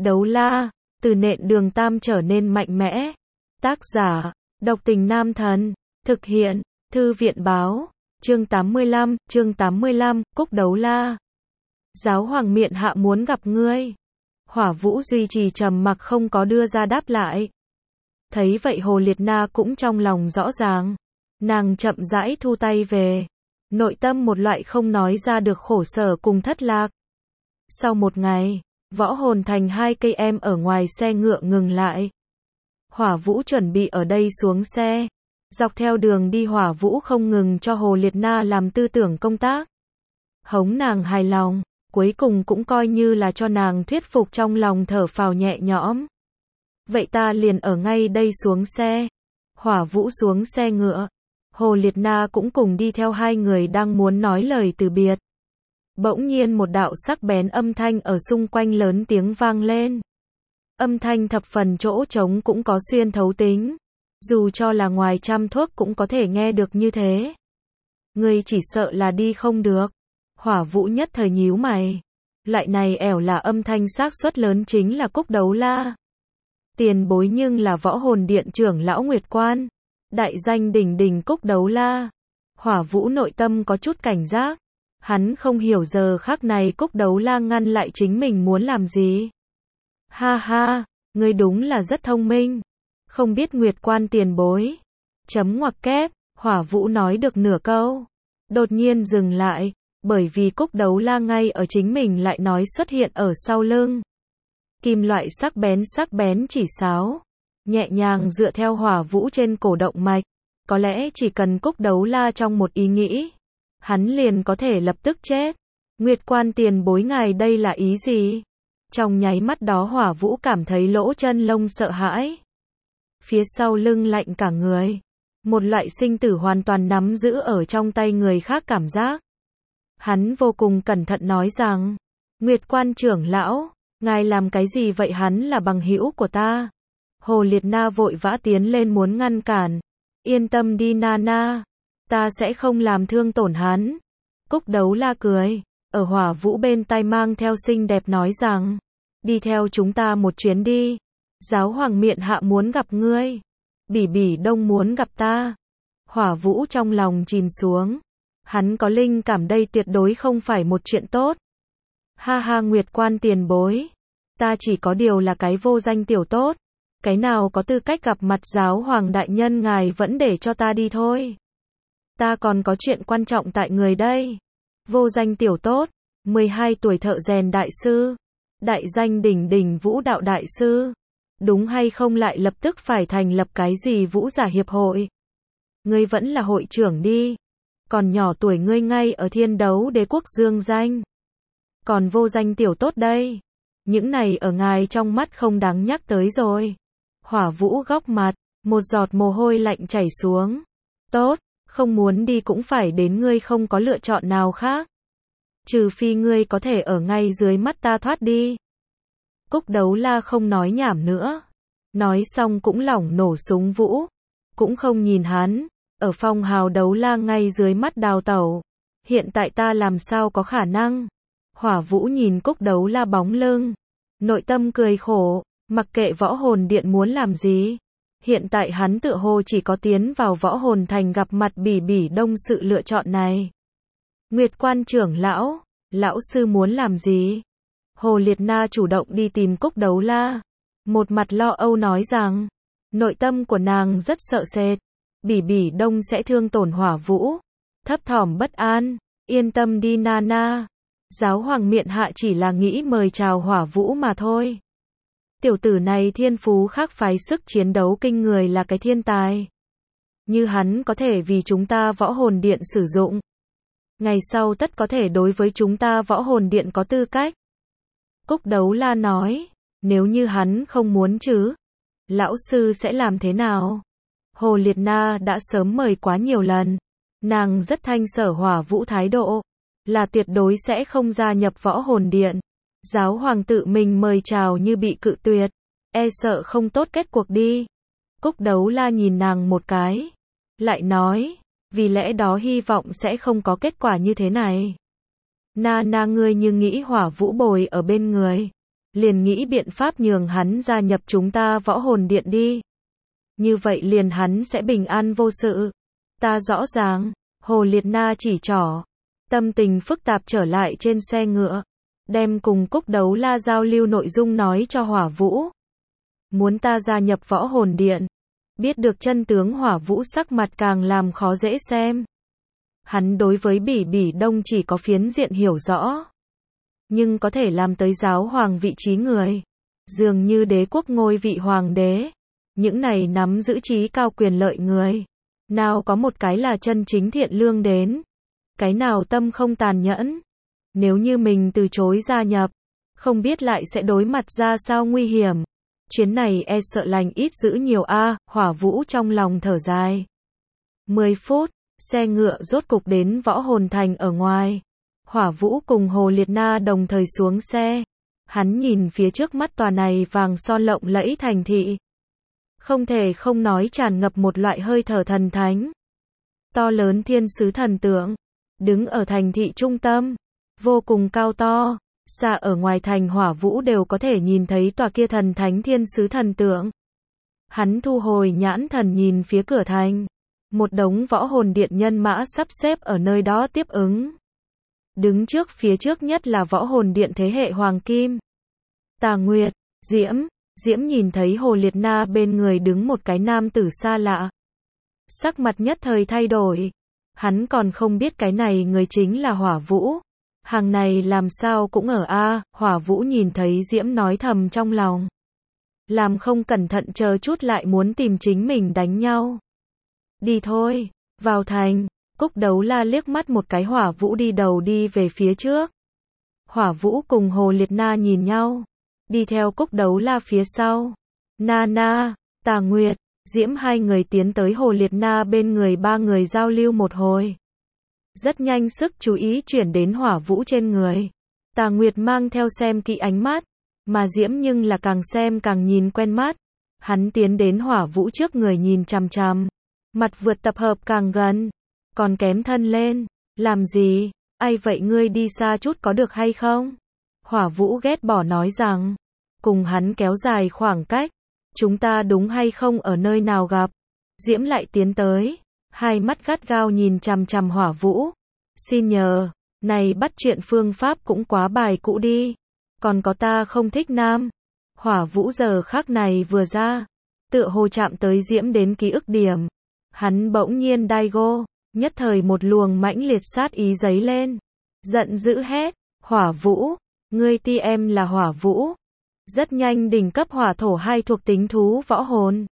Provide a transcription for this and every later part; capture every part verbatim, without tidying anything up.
Đấu la, từ nện đường tam trở nên mạnh mẽ. Tác giả, độc tình nam thần. Thực hiện, thư viện báo. Chương tám mươi lăm, chương tám mươi lăm, Cúc Đấu La. Giáo hoàng miện hạ muốn gặp ngươi. Hỏa Vũ duy trì trầm mặc không có đưa ra đáp lại. Thấy vậy Hồ Liệt Na cũng trong lòng rõ ràng. Nàng chậm rãi thu tay về. Nội tâm một loại không nói ra được khổ sở cùng thất lạc. Sau một ngày, Võ Hồn Thành hai cây em ở ngoài xe ngựa ngừng lại. Hỏa Vũ chuẩn bị ở đây xuống xe. Dọc theo đường đi Hỏa Vũ không ngừng cho Hồ Liệt Na làm tư tưởng công tác. Hống nàng hài lòng, cuối cùng cũng coi như là cho nàng thuyết phục trong lòng thở phào nhẹ nhõm. Vậy ta liền ở ngay đây xuống xe. Hỏa Vũ xuống xe ngựa. Hồ Liệt Na cũng cùng đi theo hai người đang muốn nói lời từ biệt. Bỗng nhiên một đạo sắc bén âm thanh ở xung quanh lớn tiếng vang lên. Âm thanh thập phần chỗ trống cũng có xuyên thấu tính. Dù cho là ngoài trăm thuốc cũng có thể nghe được như thế. Ngươi chỉ sợ là đi không được. Hỏa Vũ nhất thời nhíu mày. Loại này ẻo là âm thanh xác suất lớn chính là Cúc Đấu La. Tiền bối nhưng là Võ Hồn Điện trưởng lão Nguyệt Quan. Đại danh đỉnh đỉnh Cúc Đấu La. Hỏa Vũ nội tâm có chút cảnh giác. Hắn không hiểu giờ khắc này Cúc Đấu La ngăn lại chính mình muốn làm gì. Ha ha, ngươi đúng là rất thông minh. Không biết Nguyệt Quan tiền bối. Chấm ngoặc kép, Hỏa Vũ nói được nửa câu. Đột nhiên dừng lại, bởi vì Cúc Đấu La ngay ở chính mình lại nói xuất hiện ở sau lưng. Kim loại sắc bén sắc bén chỉ sáo. Nhẹ nhàng dựa theo Hỏa Vũ trên cổ động mạch. Có lẽ chỉ cần Cúc Đấu La trong một ý nghĩ. Hắn liền có thể lập tức chết. Nguyệt Quan tiền bối ngài đây là ý gì? Trong nháy mắt đó Hỏa Vũ cảm thấy lỗ chân lông sợ hãi. Phía sau lưng lạnh cả người. Một loại sinh tử hoàn toàn nắm giữ ở trong tay người khác cảm giác. Hắn vô cùng cẩn thận nói rằng. Nguyệt Quan trưởng lão, ngài làm cái gì vậy? Hắn là bằng hữu của ta. Hồ Liệt Na vội vã tiến lên muốn ngăn cản. Yên tâm đi Nana. Ta sẽ không làm thương tổn hắn. Cúc Đấu La cười. Ở Hỏa Vũ bên tai mang theo xinh đẹp nói rằng. Đi theo chúng ta một chuyến đi. Giáo hoàng miện hạ muốn gặp ngươi. Bỉ Bỉ Đông muốn gặp ta. Hỏa Vũ trong lòng chìm xuống. Hắn có linh cảm đây tuyệt đối không phải một chuyện tốt. Ha ha Nguyệt Quan tiền bối. Ta chỉ có điều là cái vô danh tiểu tốt. Cái nào có tư cách gặp mặt giáo hoàng đại nhân ngài vẫn để cho ta đi thôi. Ta còn có chuyện quan trọng tại người đây. Vô danh tiểu tốt. mười hai tuổi thợ rèn đại sư. Đại danh đỉnh đỉnh vũ đạo đại sư. Đúng hay không lại lập tức phải thành lập cái gì vũ giả hiệp hội. Ngươi vẫn là hội trưởng đi. Còn nhỏ tuổi ngươi ngay ở thiên đấu đế quốc dương danh. Còn vô danh tiểu tốt đây. Những này ở ngài trong mắt không đáng nhắc tới rồi. Hỏa Vũ góc mặt. Một giọt mồ hôi lạnh chảy xuống. Tốt, không muốn đi cũng phải đến ngươi không có lựa chọn nào khác. Trừ phi ngươi có thể ở ngay dưới mắt ta thoát đi. Cúc Đấu La không nói nhảm nữa. Nói xong cũng lỏng nổ súng vũ. Cũng không nhìn hắn. Ở phong hào Đấu La ngay dưới mắt đào tẩu. Hiện tại ta làm sao có khả năng. Hỏa Vũ nhìn Cúc Đấu La bóng lưng. Nội tâm cười khổ. Mặc kệ Võ Hồn Điện muốn làm gì. Hiện tại hắn tựa hồ chỉ có tiến vào Võ Hồn Thành gặp mặt Bỉ Bỉ Đông sự lựa chọn này. Nguyệt Quan trưởng lão. Lão sư muốn làm gì? Hồ Liệt Na chủ động đi tìm Cúc Đấu La. Một mặt lo âu nói rằng. Nội tâm của nàng rất sợ sệt. Bỉ Bỉ Đông sẽ thương tổn Hỏa Vũ. Thấp thỏm bất an. Yên tâm đi Nana. Giáo hoàng miện hạ chỉ là nghĩ mời chào Hỏa Vũ mà thôi. Tiểu tử này thiên phú khác phái sức chiến đấu kinh người là cái thiên tài. Như hắn có thể vì chúng ta Võ Hồn Điện sử dụng. Ngày sau tất có thể đối với chúng ta Võ Hồn Điện có tư cách. Cúc Đấu La nói. Nếu như hắn không muốn chứ. Lão sư sẽ làm thế nào? Hồ Liệt Na đã sớm mời quá nhiều lần. Nàng rất thanh sở Hỏa Vũ thái độ. Là tuyệt đối sẽ không gia nhập Võ Hồn Điện. Giáo hoàng tự mình mời chào như bị cự tuyệt. E sợ không tốt kết cuộc đi. Cúc Đấu La nhìn nàng một cái. Lại nói. Vì lẽ đó hy vọng sẽ không có kết quả như thế này. Na na ngươi như nghĩ Hỏa Vũ bồi ở bên người. liền nghĩ biện pháp nhường hắn gia nhập chúng ta võ hồn điện đi. Như vậy liền hắn sẽ bình an vô sự. Ta rõ ràng, Hồ Liệt Na chỉ trỏ, tâm tình phức tạp trở lại trên xe ngựa, đem cùng Cúc Đấu La giao lưu nội dung nói cho Hỏa Vũ. Muốn ta gia nhập võ hồn điện. Biết được chân tướng Hỏa Vũ sắc mặt càng làm khó dễ xem. Hắn đối với Bỉ Bỉ Đông chỉ có phiến diện hiểu rõ. Nhưng có thể làm tới giáo hoàng vị trí người. Dường như đế quốc ngôi vị hoàng đế. Những này nắm giữ trí cao quyền lợi người. Nào có một cái là chân chính thiện lương đến. Cái nào tâm không tàn nhẫn. Nếu như mình từ chối gia nhập. Không biết lại sẽ đối mặt ra sao nguy hiểm. Chuyến này e sợ lành ít dữ nhiều a, Hỏa Vũ trong lòng thở dài. mười phút, xe ngựa rốt cục đến võ hồn thành ở ngoài. Hỏa Vũ cùng Hồ Liệt Na đồng thời xuống xe. Hắn nhìn phía trước mắt tòa này vàng son lộng lẫy thành thị. Không thể không nói tràn ngập một loại hơi thở thần thánh. To lớn thiên sứ thần tượng, đứng ở thành thị trung tâm, vô cùng cao to. Xa ở ngoài thành Hỏa Vũ đều có thể nhìn thấy tòa kia thần thánh thiên sứ thần tượng. Hắn thu hồi nhãn thần nhìn phía cửa thành. Một đống võ hồn điện nhân mã sắp xếp ở nơi đó tiếp ứng. Đứng trước phía trước nhất là võ hồn điện thế hệ hoàng kim. Tà Nguyệt, Diễm, Diễm nhìn thấy Hồ Liệt Na bên người đứng một cái nam tử xa lạ. Sắc mặt nhất thời thay đổi. Hắn còn không biết cái này người chính là Hỏa Vũ. Hàng này làm sao cũng ở a, Hỏa Vũ nhìn thấy Diễm nói thầm trong lòng. Làm không cẩn thận chờ chút lại muốn tìm chính mình đánh nhau. Đi thôi, vào thành. Cúc Đấu La liếc mắt một cái Hỏa Vũ đi đầu đi về phía trước. Hỏa Vũ cùng Hồ Liệt Na nhìn nhau. Đi theo Cúc Đấu La phía sau. Na Na, Tà Nguyệt, Diễm hai người tiến tới Hồ Liệt Na bên người ba người giao lưu một hồi. Rất nhanh sức chú ý chuyển đến Hỏa Vũ trên người. Tà Nguyệt mang theo xem kỹ ánh mắt. Mà Diễm nhưng là càng xem càng nhìn quen mắt. Hắn tiến đến Hỏa Vũ trước người nhìn chằm chằm. Mặt vượt tập hợp càng gần. Còn kém thân lên. Làm gì? Ai vậy ngươi đi xa chút có được hay không? Hỏa Vũ ghét bỏ nói rằng. Cùng hắn kéo dài khoảng cách. Chúng ta đúng hay không ở nơi nào gặp? Diễm lại tiến tới. Hai mắt gắt gao nhìn chằm chằm Hỏa Vũ. Xin nhờ. Này bắt chuyện phương pháp cũng quá bài cũ đi. Còn có ta không thích nam. Hỏa Vũ giờ khắc này vừa ra. Tựa hồ chạm tới Diễm đến ký ức điểm. Hắn bỗng nhiên đai gô. Nhất thời một luồng mãnh liệt sát ý dấy lên. Giận dữ hét. Hỏa Vũ. Ngươi ti em là Hỏa Vũ. Rất nhanh đỉnh cấp hỏa thổ hai thuộc tính thú võ hồn.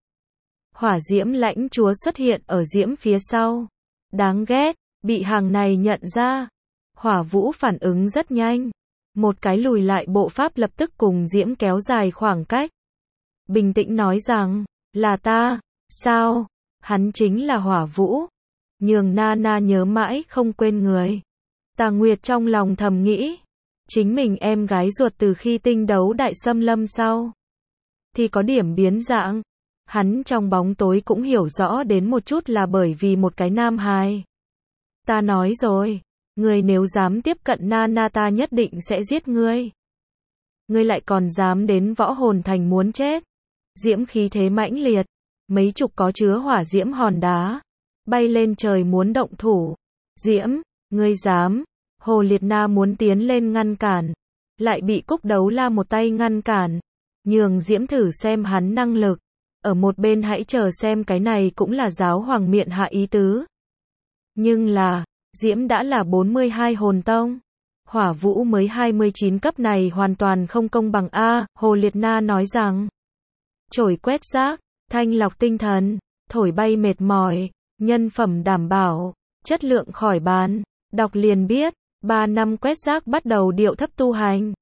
Hỏa Diễm lãnh chúa xuất hiện ở Diễm phía sau. Đáng ghét. Bị hàng này nhận ra. Hỏa Vũ phản ứng rất nhanh. Một cái lùi lại bộ pháp lập tức cùng Diễm kéo dài khoảng cách. Bình tĩnh nói rằng. Là ta. Sao? Hắn chính là Hỏa Vũ. Nhường Na Na nhớ mãi không quên người. Tà Nguyệt trong lòng thầm nghĩ. Chính mình em gái ruột từ khi tinh đấu đại xâm lâm sau. Thì có điểm biến dạng. Hắn trong bóng tối cũng hiểu rõ đến một chút là bởi vì một cái nam hài. Ta nói rồi. Ngươi nếu dám tiếp cận Na Na ta nhất định sẽ giết ngươi. Ngươi lại còn dám đến võ hồn thành muốn chết. Diễm khí thế mãnh liệt. Mấy chục có chứa hỏa diễm hòn đá. Bay lên trời muốn động thủ. Diễm, ngươi dám. Hồ Liệt Na muốn tiến lên ngăn cản. Lại bị Cúc Đấu La một tay ngăn cản. Nhường Diễm thử xem hắn năng lực. Ở một bên hãy chờ xem cái này cũng là giáo hoàng miệng hạ ý tứ. Nhưng là, Diễm đã là bốn mươi hai hồn tông. Hỏa Vũ mới hai mươi chín cấp này hoàn toàn không công bằng a, Hồ Liệt Na nói rằng. Chổi quét rác, thanh lọc tinh thần, thổi bay mệt mỏi, nhân phẩm đảm bảo, chất lượng khỏi bán, đọc liền biết, ba năm quét rác bắt đầu điệu thấp tu hành.